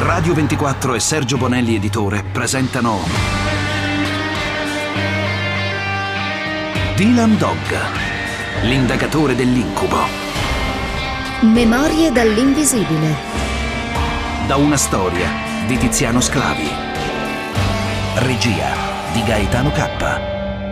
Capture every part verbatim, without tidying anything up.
Radio ventiquattro e Sergio Bonelli editore presentano Dylan Dog, l'indagatore dell'incubo. Memorie dall'invisibile. Da una storia di Tiziano Sclavi. Regia di Gaetano Cappa.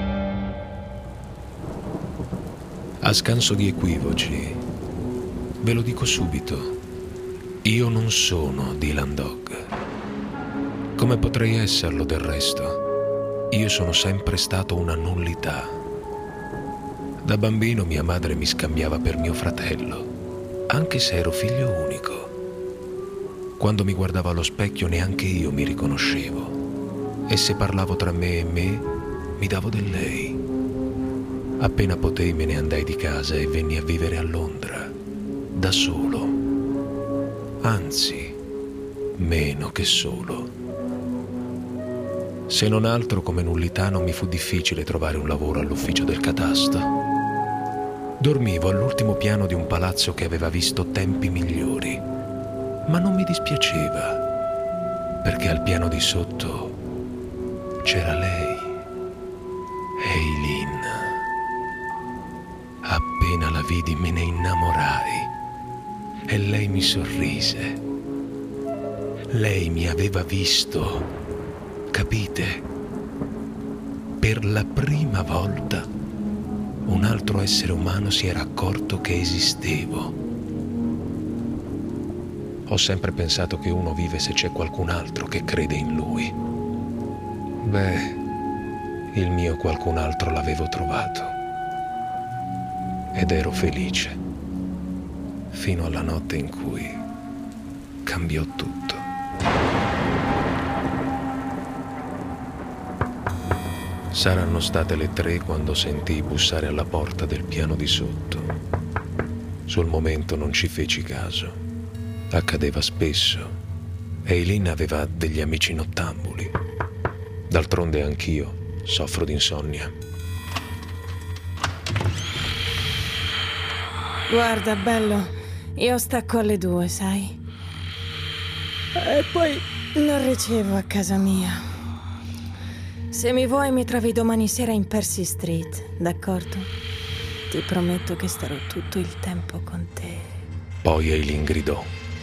A scanso di equivoci, ve lo dico subito. Io non sono Dylan Dog. Come potrei esserlo del resto? Io sono sempre stato una nullità. Da bambino mia madre mi scambiava per mio fratello, anche se ero figlio unico. Quando mi guardavo allo specchio neanche io mi riconoscevo. E se parlavo tra me e me, mi davo del lei. Appena potei me ne andai di casa e venni a vivere a Londra, da solo. Anzi, meno che solo. Se non altro, come nullitano mi fu difficile trovare un lavoro all'ufficio del catasto. Dormivo all'ultimo piano di un palazzo che aveva visto tempi migliori, ma non mi dispiaceva, perché al piano di sotto c'era lei, Eileen. Appena la vidi me ne innamorai. E lei mi sorrise. Lei mi aveva visto, capite? Per la prima volta un altro essere umano si era accorto che esistevo. Ho sempre pensato che uno vive se c'è qualcun altro che crede in lui. Beh, il mio qualcun altro l'avevo trovato. Ed ero felice. Fino alla notte in cui cambiò tutto. Saranno state le tre quando sentii bussare alla porta del piano di sotto. Sul momento non ci feci caso. Accadeva spesso. Eileen aveva degli amici nottambuli. D'altronde anch'io soffro d'insonnia. Guarda, bello. Io stacco alle due, sai? E poi non ricevo a casa mia. Se mi vuoi mi trovi domani sera in Percy Street, d'accordo? Ti prometto che starò tutto il tempo con te. Poi Eileen gridò.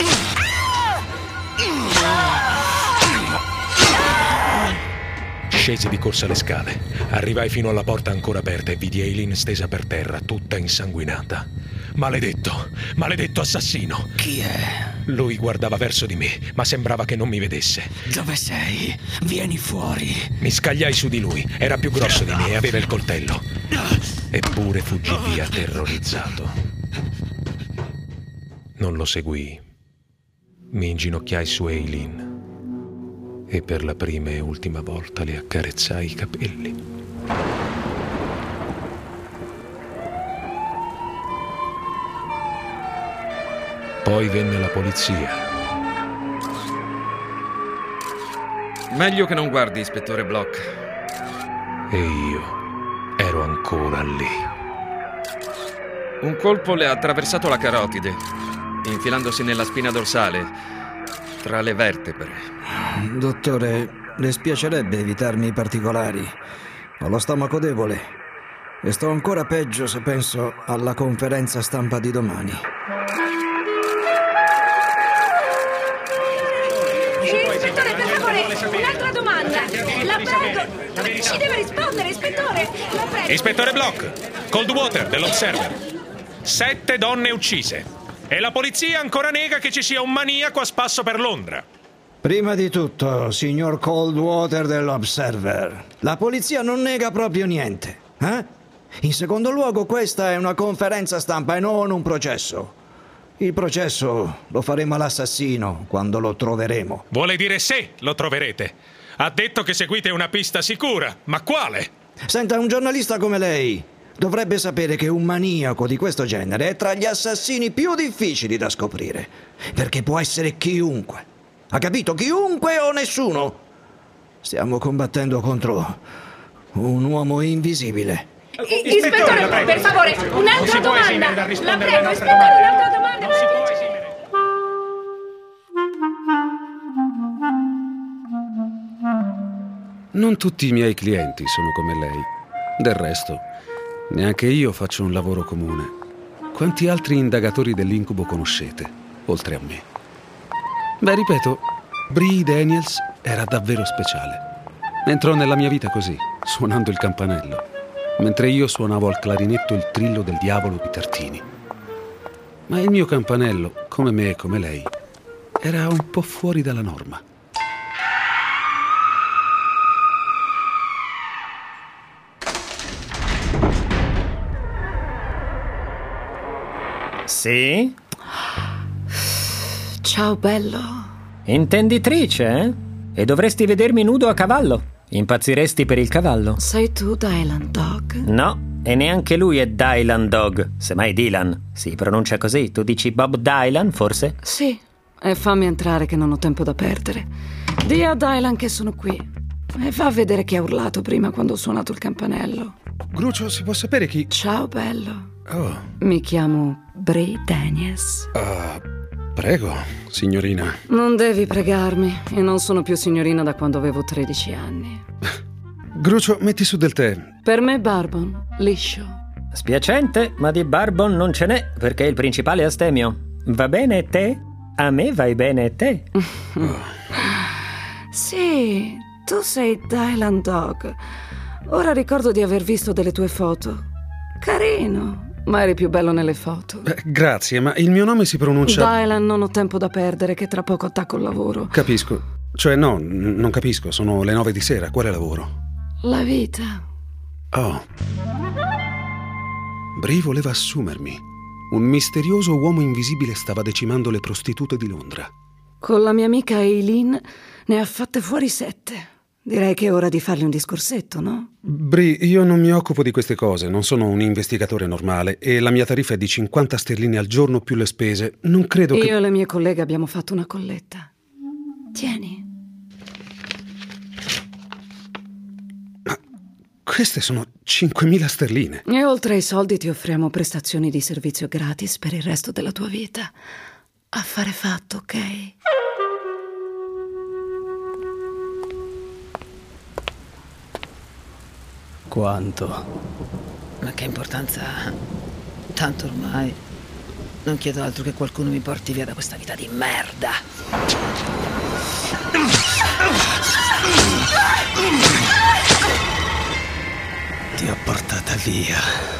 Scesi di corsa le scale. Arrivai fino alla porta ancora aperta e vidi Eileen stesa per terra, tutta insanguinata. Maledetto, maledetto assassino! Chi è? Lui guardava verso di me, ma sembrava che non mi vedesse. Dove sei? Vieni fuori. Mi scagliai su di lui, era più grosso di me e aveva il coltello. Eppure fuggì via terrorizzato. Non lo seguii. Mi inginocchiai su Eileen e per la prima e ultima volta le accarezzai i capelli. Poi venne la polizia. Meglio che non guardi, ispettore Block. E io ero ancora lì. Un colpo le ha attraversato la carotide, infilandosi nella spina dorsale, tra le vertebre. Dottore, le spiacerebbe evitarmi i particolari. Ho lo stomaco debole e sto ancora peggio se penso alla conferenza stampa di domani. Ispettore, per favore, un'altra domanda. La prego. Ci deve rispondere, ispettore. La prego. Ispettore Block, Coldwater dell'Observer. Sette donne uccise. E la polizia ancora nega che ci sia un maniaco a spasso per Londra. Prima di tutto, signor Coldwater dell'Observer, la polizia non nega proprio niente. Eh? In secondo luogo, questa è una conferenza stampa e non un processo. Il processo lo faremo all'assassino quando lo troveremo. Vuole dire se lo troverete. Ha detto che seguite una pista sicura, ma quale? Senta, un giornalista come lei dovrebbe sapere che un maniaco di questo genere è tra gli assassini più difficili da scoprire, perché può essere chiunque. Ha capito? Chiunque o nessuno? Stiamo combattendo contro un uomo invisibile. Ispettore, per favore, un'altra domanda. La prego, ispettore, un'altra domanda. Non tutti i miei clienti sono come lei. Del resto, neanche io faccio un lavoro comune. Quanti altri indagatori dell'incubo conoscete, oltre a me? Beh, ripeto, Bree Daniels era davvero speciale. Entrò nella mia vita così, suonando il campanello, mentre io suonavo al clarinetto il trillo del diavolo di Tartini. Ma il mio campanello, come me e come lei, era un po' fuori dalla norma. Sì? Ciao, bello. Intenditrice, eh? E dovresti vedermi nudo a cavallo. Impazziresti per il cavallo? Sei tu, Dylan Dog? No, e neanche lui è Dylan Dog. Semmai Dylan. Si pronuncia così. Tu dici Bob Dylan, forse? Sì, e fammi entrare che non ho tempo da perdere. Dì a Dylan che sono qui. E fa a vedere chi ha urlato prima quando ho suonato il campanello. Grucio, si può sapere chi... Ciao, bello. Oh. Mi chiamo Bree Daniels. Uh, prego, signorina. Non devi pregarmi. Io non sono più signorina da quando avevo tredici anni. Grucio, metti su del tè. Per me bourbon, liscio. Spiacente, ma di bourbon non ce n'è, perché il principale è astemio. Va bene te? A me vai bene te? Oh. Sì, tu sei Dylan Dog. Ora ricordo di aver visto delle tue foto. Carino, ma eri più bello nelle foto. Beh, grazie, ma il mio nome si pronuncia... Dylan, non ho tempo da perdere, che tra poco attacco il lavoro. Capisco. Cioè, no, n- non capisco. Sono le nove di sera. Quale lavoro? La vita. Oh. Bree voleva assumermi. Un misterioso uomo invisibile stava decimando le prostitute di Londra. Con la mia amica Eileen ne ha fatte fuori sette. Direi che è ora di fargli un discorsetto, no? Bree, io non mi occupo di queste cose, non sono un investigatore normale e la mia tariffa è di cinquanta sterline al giorno più le spese. Non credo che... Io e le mie colleghe abbiamo fatto una colletta. Tieni. Ma queste sono cinquemila sterline. E oltre ai soldi ti offriamo prestazioni di servizio gratis per il resto della tua vita. Affare fatto, ok? Quanto? Ma che importanza ha? Tanto ormai non chiedo altro che qualcuno mi porti via da questa vita di merda. Ti ho portata via.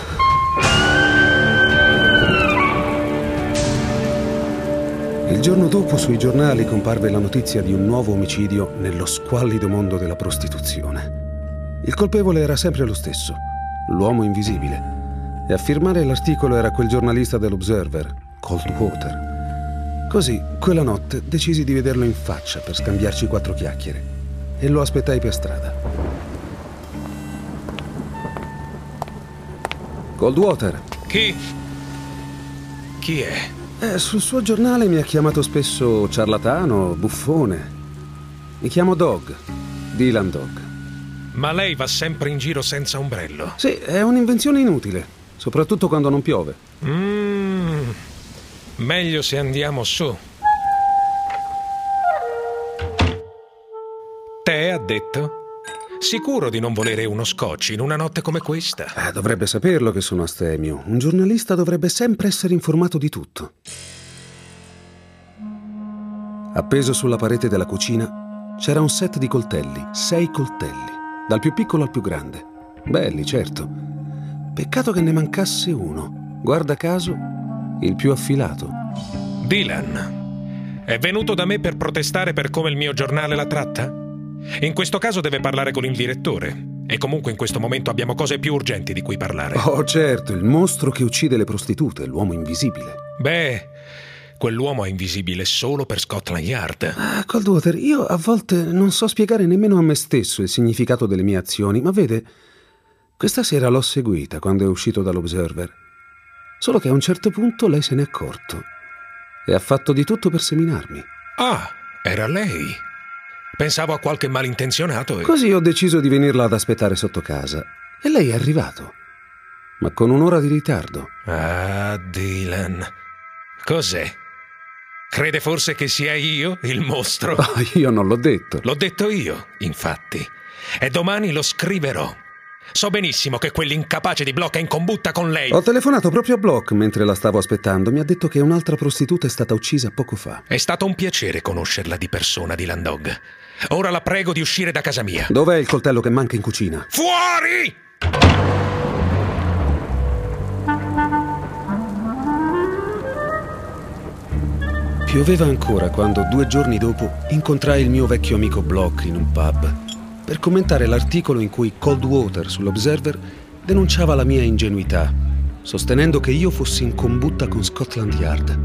Il giorno dopo sui giornali comparve la notizia di un nuovo omicidio nello squallido mondo della prostituzione. Il colpevole era sempre lo stesso, l'uomo invisibile, e a firmare l'articolo era quel giornalista dell'Observer, Coldwater. Così, quella notte, decisi di vederlo in faccia per scambiarci quattro chiacchiere, e lo aspettai per strada. Coldwater. Chi? Chi è? Eh, sul suo giornale mi ha chiamato spesso ciarlatano, buffone. Mi chiamo Dog, Dylan Dog. Ma lei va sempre in giro senza ombrello? Sì, è un'invenzione inutile, soprattutto quando non piove. Mm, meglio se andiamo su. Te ha detto? Sicuro di non volere uno scotch in una notte come questa? Eh, dovrebbe saperlo che sono astemio. Un giornalista dovrebbe sempre essere informato di tutto. Appeso sulla parete della cucina c'era un set di coltelli, sei coltelli. Dal più piccolo al più grande. Belli, certo. Peccato che ne mancasse uno. Guarda caso, il più affilato. Dylan, è venuto da me per protestare per come il mio giornale la tratta? In questo caso deve parlare con il direttore. E comunque in questo momento abbiamo cose più urgenti di cui parlare. Oh, certo, il mostro che uccide le prostitute, l'uomo invisibile. Beh, quell'uomo è invisibile solo per Scotland Yard. Ah, Coldwater, io a volte non so spiegare nemmeno a me stesso il significato delle mie azioni, ma vede, questa sera l'ho seguita quando è uscito dall'Observer. Solo che a un certo punto lei se n'è accorto e ha fatto di tutto per seminarmi. Ah, era lei. Pensavo a qualche malintenzionato e... Così ho deciso di venirla ad aspettare sotto casa. E lei è arrivato, ma con un'ora di ritardo. Ah, Dylan. Cos'è? Crede forse che sia io il mostro? Oh, io non l'ho detto. L'ho detto io, infatti. e domani lo scriverò. So benissimo che quell'incapace di Bloch è in combutta con lei. Ho telefonato proprio a Bloch mentre la stavo aspettando. Mi ha detto che un'altra prostituta è stata uccisa poco fa. È stato un piacere conoscerla di persona, Dylan Dog. Ora la prego di uscire da casa mia. Dov'è il coltello che manca in cucina? Fuori! Pioveva ancora quando, due giorni dopo, incontrai il mio vecchio amico Bloch in un pub per commentare l'articolo in cui Coldwater sull'Observer denunciava la mia ingenuità, sostenendo che io fossi in combutta con Scotland Yard.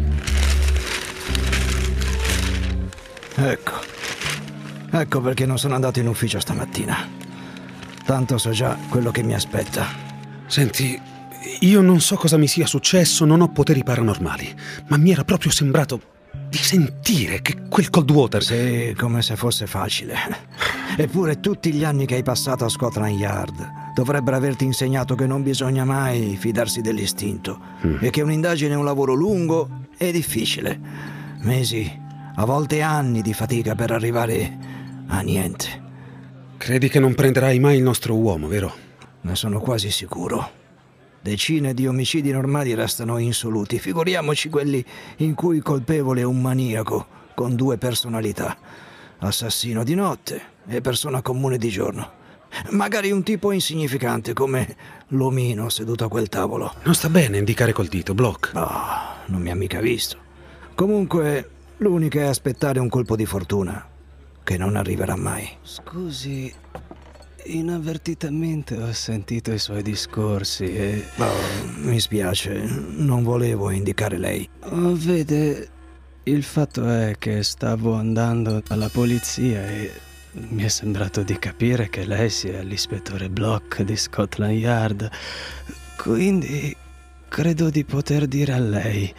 Ecco. Ecco perché non sono andato in ufficio stamattina. Tanto so già quello che mi aspetta. Senti, io non so cosa mi sia successo, non ho poteri paranormali, ma mi era proprio sembrato di sentire che quel Coldwater... Sì, come se fosse facile. Eppure tutti gli anni che hai passato a Scotland Yard dovrebbero averti insegnato che non bisogna mai fidarsi dell'istinto mm. e che un'indagine è un lavoro lungo e difficile. Mesi, a volte anni di fatica per arrivare a niente. Credi che non prenderai mai il nostro uomo, vero? Ne sono quasi sicuro. Decine di omicidi normali restano insoluti, figuriamoci quelli in cui il colpevole è un maniaco con due personalità, assassino di notte e persona comune di giorno. Magari un tipo insignificante come l'omino seduto a quel tavolo. Non sta bene indicare col dito, Bloch. No, non mi ha mica visto. Comunque, l'unica è aspettare un colpo di fortuna, che non arriverà mai. Scusi... Inavvertitamente ho sentito i suoi discorsi e... Oh, mi spiace, non volevo indicare lei. Oh, vede, il fatto è che stavo andando alla polizia e mi è sembrato di capire che lei sia l'ispettore Bloch di Scotland Yard. Quindi credo di poter dire a lei: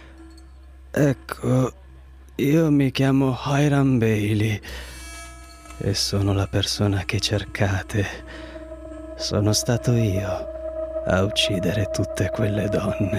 ecco, io mi chiamo Hiram Bailey e sono la persona che cercate. Sono stato io a uccidere tutte quelle donne.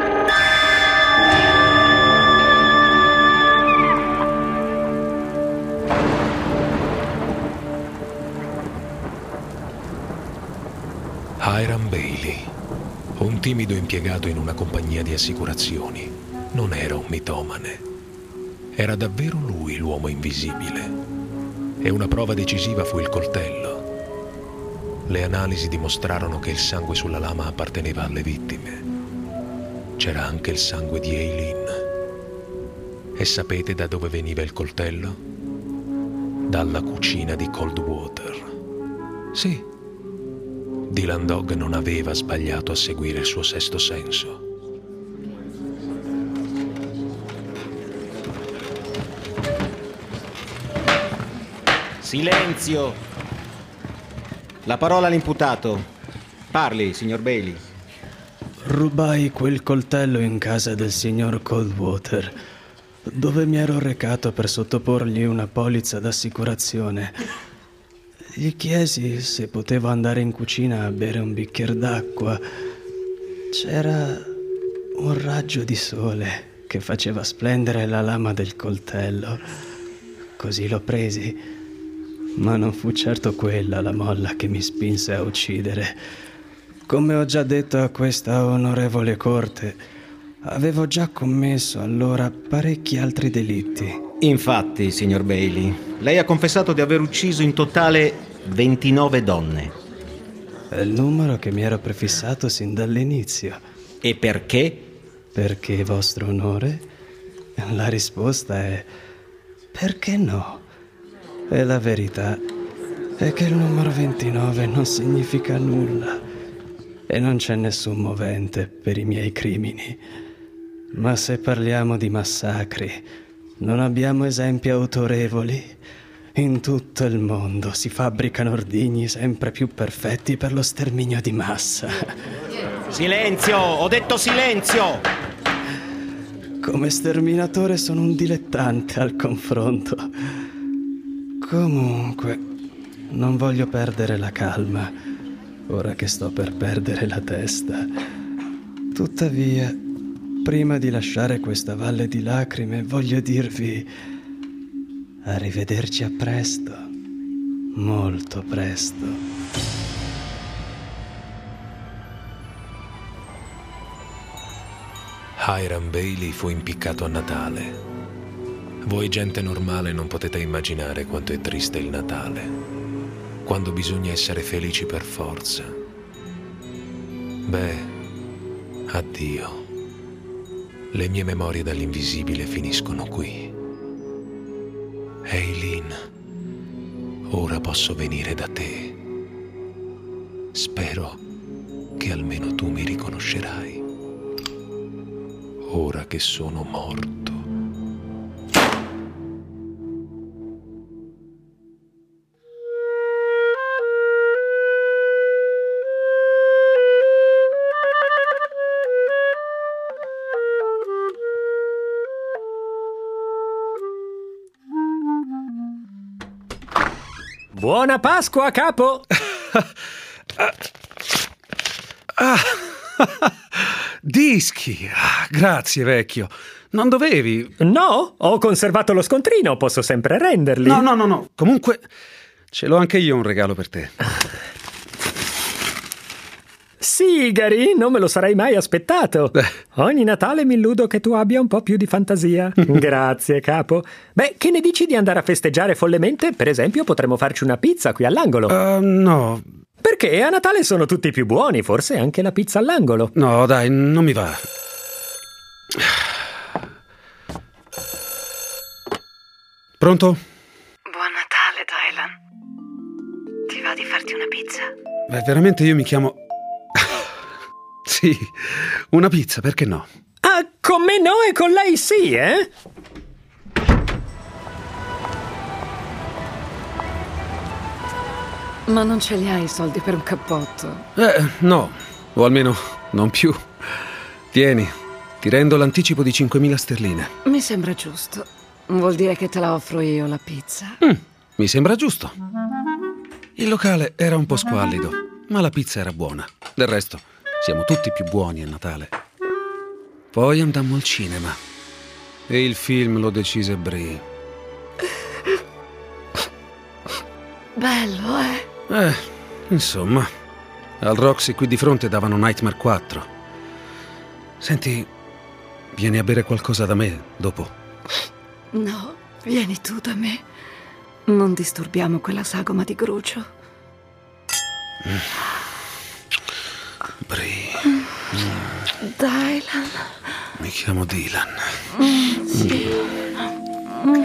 Hiram Bailey, un timido impiegato in una compagnia di assicurazioni, non era un mitomane. Era davvero lui l'uomo invisibile. E una prova decisiva fu il coltello. Le analisi dimostrarono che il sangue sulla lama apparteneva alle vittime. C'era anche il sangue di Eileen. E sapete da dove veniva il coltello? Dalla cucina di Coldwater. Sì, Dylan Dog non aveva sbagliato a seguire il suo sesto senso. Silenzio! La parola all'imputato. Parli, signor Bailey. Rubai quel coltello in casa del signor Coldwater, dove mi ero recato per sottoporgli una polizza d'assicurazione. Gli chiesi se potevo andare in cucina a bere un bicchiere d'acqua. C'era un raggio di sole che faceva splendere la lama del coltello. Così l'ho presi. Ma non fu certo quella la molla che mi spinse a uccidere. Come ho già detto a questa onorevole corte, avevo già commesso allora parecchi altri delitti. Infatti, signor Bailey, lei ha confessato di aver ucciso in totale ventinove donne. È il numero che mi ero prefissato sin dall'inizio. E perché? Perché, vostro onore? La risposta è: perché no? E la verità è che il numero ventinove non significa nulla e non c'è nessun movente per i miei crimini. Ma se parliamo di massacri, non abbiamo esempi autorevoli. In tutto il mondo si fabbricano ordigni sempre più perfetti per lo sterminio di massa. Silenzio! Ho detto silenzio! Come sterminatore sono un dilettante al confronto. Comunque, non voglio perdere la calma, ora che sto per perdere la testa. Tuttavia, prima di lasciare questa valle di lacrime, voglio dirvi arrivederci a presto. molto presto. Hiram Bailey fu impiccato a Natale. Voi gente normale non potete immaginare quanto è triste il Natale, quando bisogna essere felici per forza. Beh, addio. Le mie memorie dall'invisibile finiscono qui. Eileen, ora posso venire da te. Spero che almeno tu mi riconoscerai. Ora che sono morto. Buona Pasqua, capo! Ah, dischi! Ah, grazie, vecchio. Non dovevi... No, ho conservato lo scontrino, posso sempre renderli. No, no, no, no. Comunque, ce l'ho anche io un regalo per te. Sigari, non me lo sarei mai aspettato. Beh. Ogni Natale mi illudo che tu abbia un po' più di fantasia. Grazie, capo. Beh, che ne dici di andare a festeggiare follemente? Per esempio, potremmo farci una pizza qui all'angolo. Uh, no. Perché a Natale sono tutti più buoni, forse anche la pizza all'angolo. No, dai, non mi va. Pronto? Buon Natale, Dylan. Ti va di farti una pizza? Beh, veramente io mi chiamo... Sì, una pizza, perché no? Ah, con me no e con lei sì, eh? Ma non ce li hai i soldi per un cappotto? Eh, no, o almeno non più. Tieni, ti rendo l'anticipo di cinquemila sterline. Mi sembra giusto. Vuol dire che te la offro io la pizza. Mm, mi sembra giusto. Il locale era un po' squallido, ma la pizza era buona. Del resto, siamo tutti più buoni a Natale. Poi andammo al cinema e il film lo decise Brie. Bello, eh? Eh, insomma, al Roxy qui di fronte davano Nightmare quattro. Senti, vieni a bere qualcosa da me dopo? No, vieni tu da me. Non disturbiamo quella sagoma di Grucio. Mm. Brie. Mm. Dylan. Mi chiamo Dylan. Mm, sì. Mm.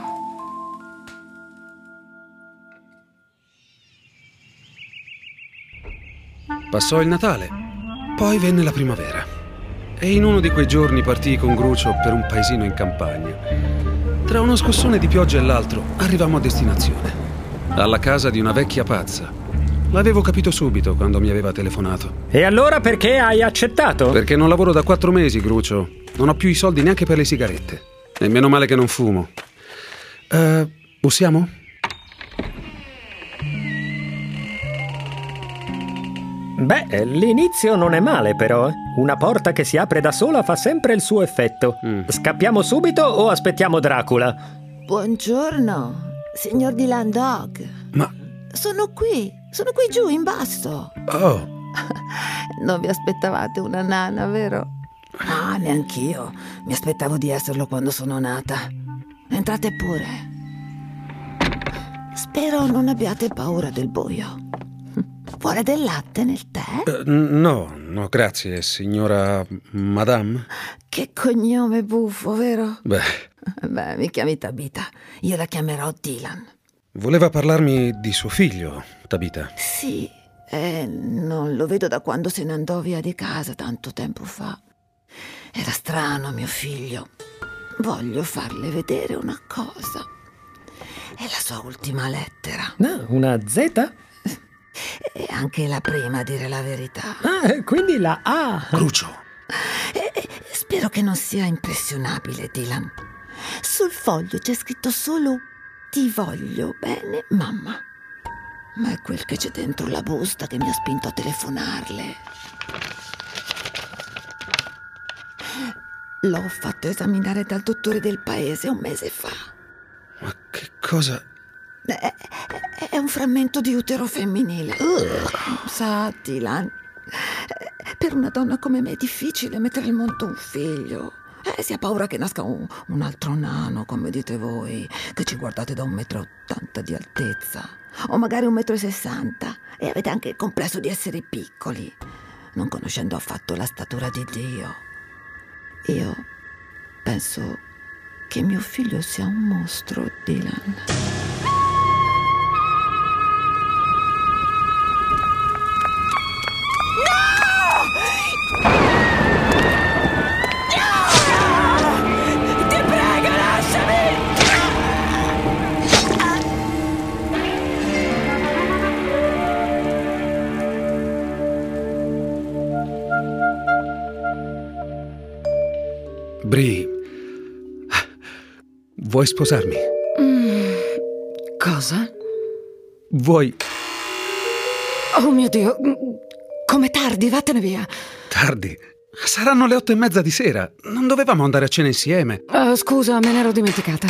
Passò il Natale, poi venne la primavera e in uno di quei giorni partii con Grucio per un paesino in campagna. Tra uno scossone di pioggia e l'altro arrivammo a destinazione, alla casa di una vecchia pazza. L'avevo capito subito quando mi aveva telefonato. E allora perché hai accettato? Perché non lavoro da quattro mesi, Grucio. Non ho più i soldi neanche per le sigarette. E meno male che non fumo. Uh, bussiamo? Beh, l'inizio non è male però. Una porta che si apre da sola fa sempre il suo effetto. Mm. Scappiamo subito o aspettiamo Dracula? Buongiorno, signor Dylan Dog. Ma... Sono qui, sono qui giù in basso. Oh. Non vi aspettavate una nana, vero? No, neanch'io. Mi aspettavo di esserlo quando sono nata. Entrate pure. Spero non abbiate paura del buio. Vuole del latte nel tè? Uh, no, no, grazie, signora Madame. Che cognome buffo, vero? Beh. Beh, mi chiami Tabita. Io la chiamerò Dylan. Voleva parlarmi di suo figlio, Tabita. Sì, eh, non lo vedo da quando se ne andò via di casa tanto tempo fa. Era strano, mio figlio. Voglio farle vedere una cosa. È la sua ultima lettera. No, una Z? E anche la prima, a dire la verità. Ah, quindi la A. Grucio. E, e, spero che non sia impressionabile, Dylan. Sul foglio c'è scritto solo "Ti voglio bene, mamma". Ma è quel che c'è dentro la busta che mi ha spinto a telefonarle. L'ho fatto esaminare dal dottore del paese un mese fa. Ma che cosa... È, è un frammento di utero femminile. Uh. Sa, Dylan, per una donna come me è difficile mettere al mondo un figlio. Eh, si ha paura che nasca un, un altro nano, come dite voi, che ci guardate da un metro e ottanta di altezza, o magari un metro e sessanta, e avete anche il complesso di essere piccoli, non conoscendo affatto la statura di Dio. Io penso che mio figlio sia un mostro, Dylan. Bri, vuoi sposarmi? Mm, cosa? Vuoi... Oh mio Dio, come tardi, vattene via. Tardi? Saranno le otto e mezza di sera. Non dovevamo andare a cena insieme. Uh, scusa, me ne ero dimenticata.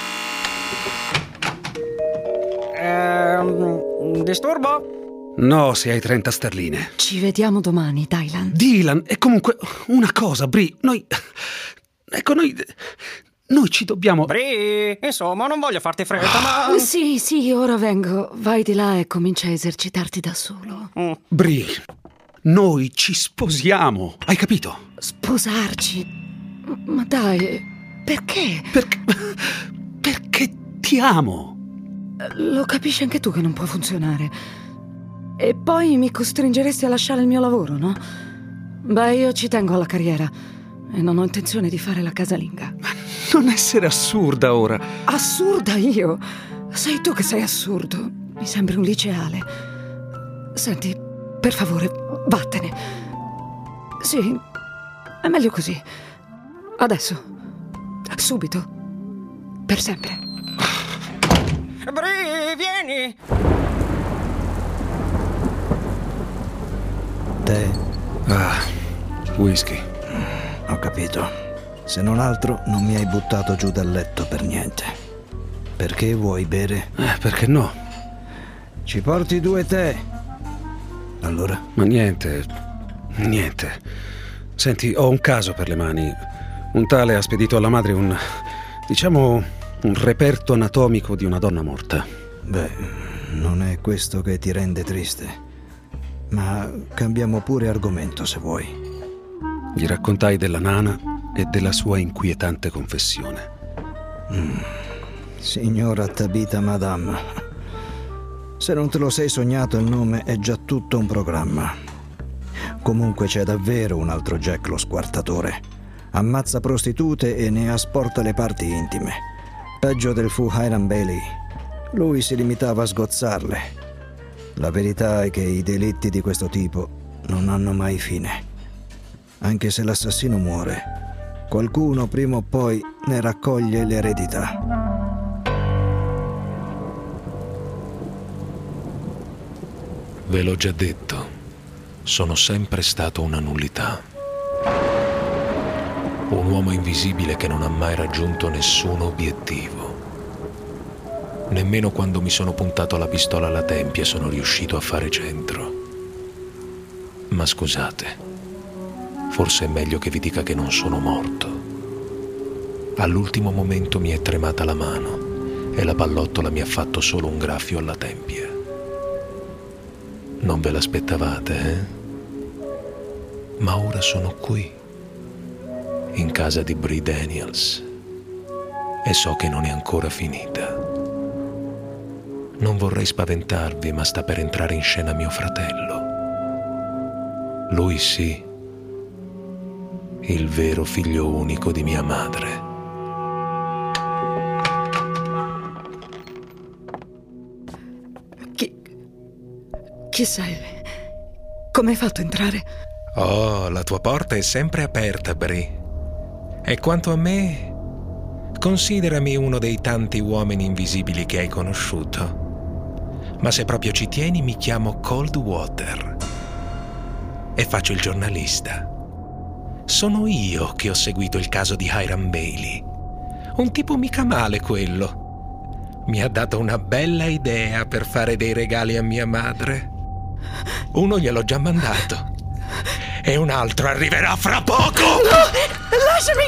Ehm, disturbo? No, se hai trenta sterline. Ci vediamo domani, Dylan. Dylan, e comunque una cosa, Bri, noi... Ecco, noi... Noi ci dobbiamo... Bri, insomma, non voglio farti fretta, ma... Sì, sì, ora vengo. Vai di là e comincia a esercitarti da solo. Mm. Bri, noi ci sposiamo, hai capito? Sposarci? Ma dai, perché? Perché... Perché ti amo. Lo capisci anche tu che non può funzionare. E poi mi costringeresti a lasciare il mio lavoro, no? Beh, io ci tengo alla carriera e non ho intenzione di fare la casalinga. Ma non essere assurda ora. Assurda io? Sei tu che sei assurdo. Mi sembri un liceale. Senti, per favore, vattene. Sì, è meglio così. Adesso. Subito. Per sempre. Bri, vieni! Te? Ah, whisky. Ho capito. Se non altro non mi hai buttato giù dal letto per niente. Perché vuoi bere? Eh, perché no? Ci porti due tè. Allora? Ma niente, niente. Senti, ho un caso per le mani. Un tale ha spedito alla madre un, diciamo, un reperto anatomico di una donna morta. Beh, non è questo che ti rende triste. Ma cambiamo pure argomento se vuoi. Gli raccontai della nana e della sua inquietante confessione. Mm. Signora Tabitha Madame, se non te lo sei sognato il nome è già tutto un programma. Comunque c'è davvero un altro Jack lo squartatore. Ammazza prostitute e ne asporta le parti intime. Peggio del fu Hiram Bailey. Lui si limitava a sgozzarle. La verità è che i delitti di questo tipo non hanno mai fine. Anche se l'assassino muore, qualcuno prima o poi ne raccoglie l'eredità. Ve l'ho già detto, sono sempre stato una nullità. Un uomo invisibile che non ha mai raggiunto nessun obiettivo. Nemmeno quando mi sono puntato la pistola alla tempia sono riuscito a fare centro. Ma scusate, forse è meglio che vi dica che non sono morto. All'ultimo momento mi è tremata la mano e la pallottola mi ha fatto solo un graffio alla tempia. Non ve l'aspettavate, eh? Ma ora sono qui, in casa di Bri Daniels, e so che non è ancora finita. Non vorrei spaventarvi, ma sta per entrare in scena mio fratello. Lui sì, il vero figlio unico di mia madre. Chi... Chi sei? Come hai fatto a entrare? Oh, la tua porta è sempre aperta, Bri. E quanto a me, considerami uno dei tanti uomini invisibili che hai conosciuto. Ma se proprio ci tieni, mi chiamo Coldwater e faccio il giornalista. Sono io che ho seguito il caso di Hiram Bailey. Un tipo mica male quello. mi ha dato una bella idea per fare dei regali a mia madre. Uno gliel'ho già mandato e un altro arriverà fra poco. No, lasciami.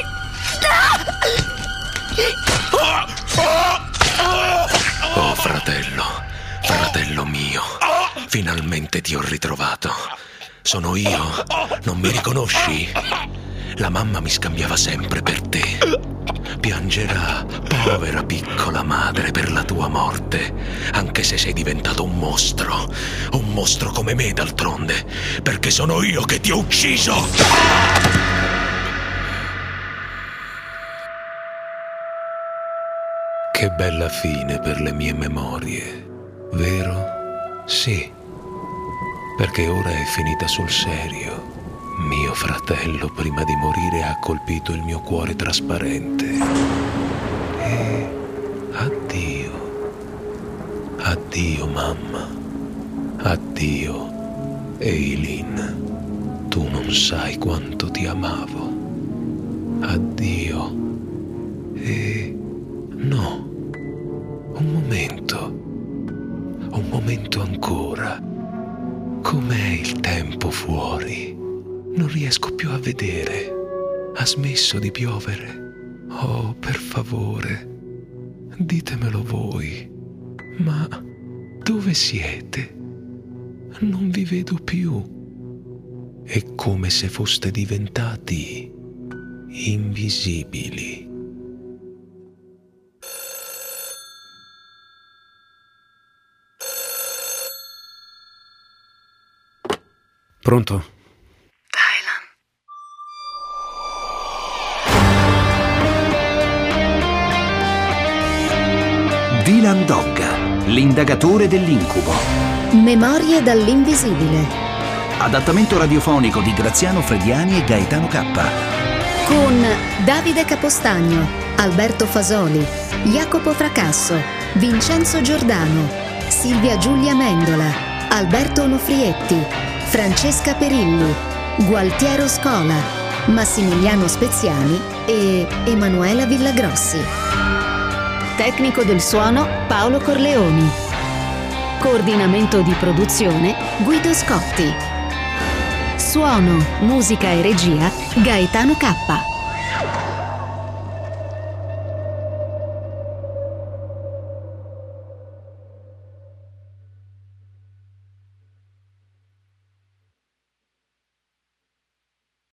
Oh, fratello, fratello mio, finalmente ti ho ritrovato. Sono io, non mi riconosci? La mamma mi scambiava sempre per te. Piangerà, povera piccola madre, per la tua morte, anche se sei diventato un mostro. Un mostro come me, d'altronde, perché sono io che ti ho ucciso! Che bella fine per le mie memorie, vero? Sì, perché ora è finita sul serio. Mio fratello, prima di morire, ha colpito il mio cuore trasparente. E addio. Addio, mamma. Addio, Eileen. Tu non sai quanto ti amavo. Addio. E no. Un momento. Un momento ancora. Com'è il tempo fuori? Non riesco più a vedere. Ha smesso di piovere. Oh, per favore, ditemelo voi. Ma dove siete? Non vi vedo più. È come se foste diventati invisibili. Pronto? Dylan Dog, l'indagatore dell'incubo. Memorie dall'invisibile. Adattamento radiofonico di Graziano Frediani e Gaetano Cappa. Con Davide Capostagno, Alberto Fasoli, Jacopo Fracasso, Vincenzo Giordano, Silvia Giulia Mendola, Alberto Onofrietti, Francesca Perilli, Gualtiero Scola, Massimiliano Speziani e Emanuela Villagrossi. Tecnico del suono Paolo Corleoni. Coordinamento di produzione Guido Scotti. Suono, musica e regia Gaetano Cappa.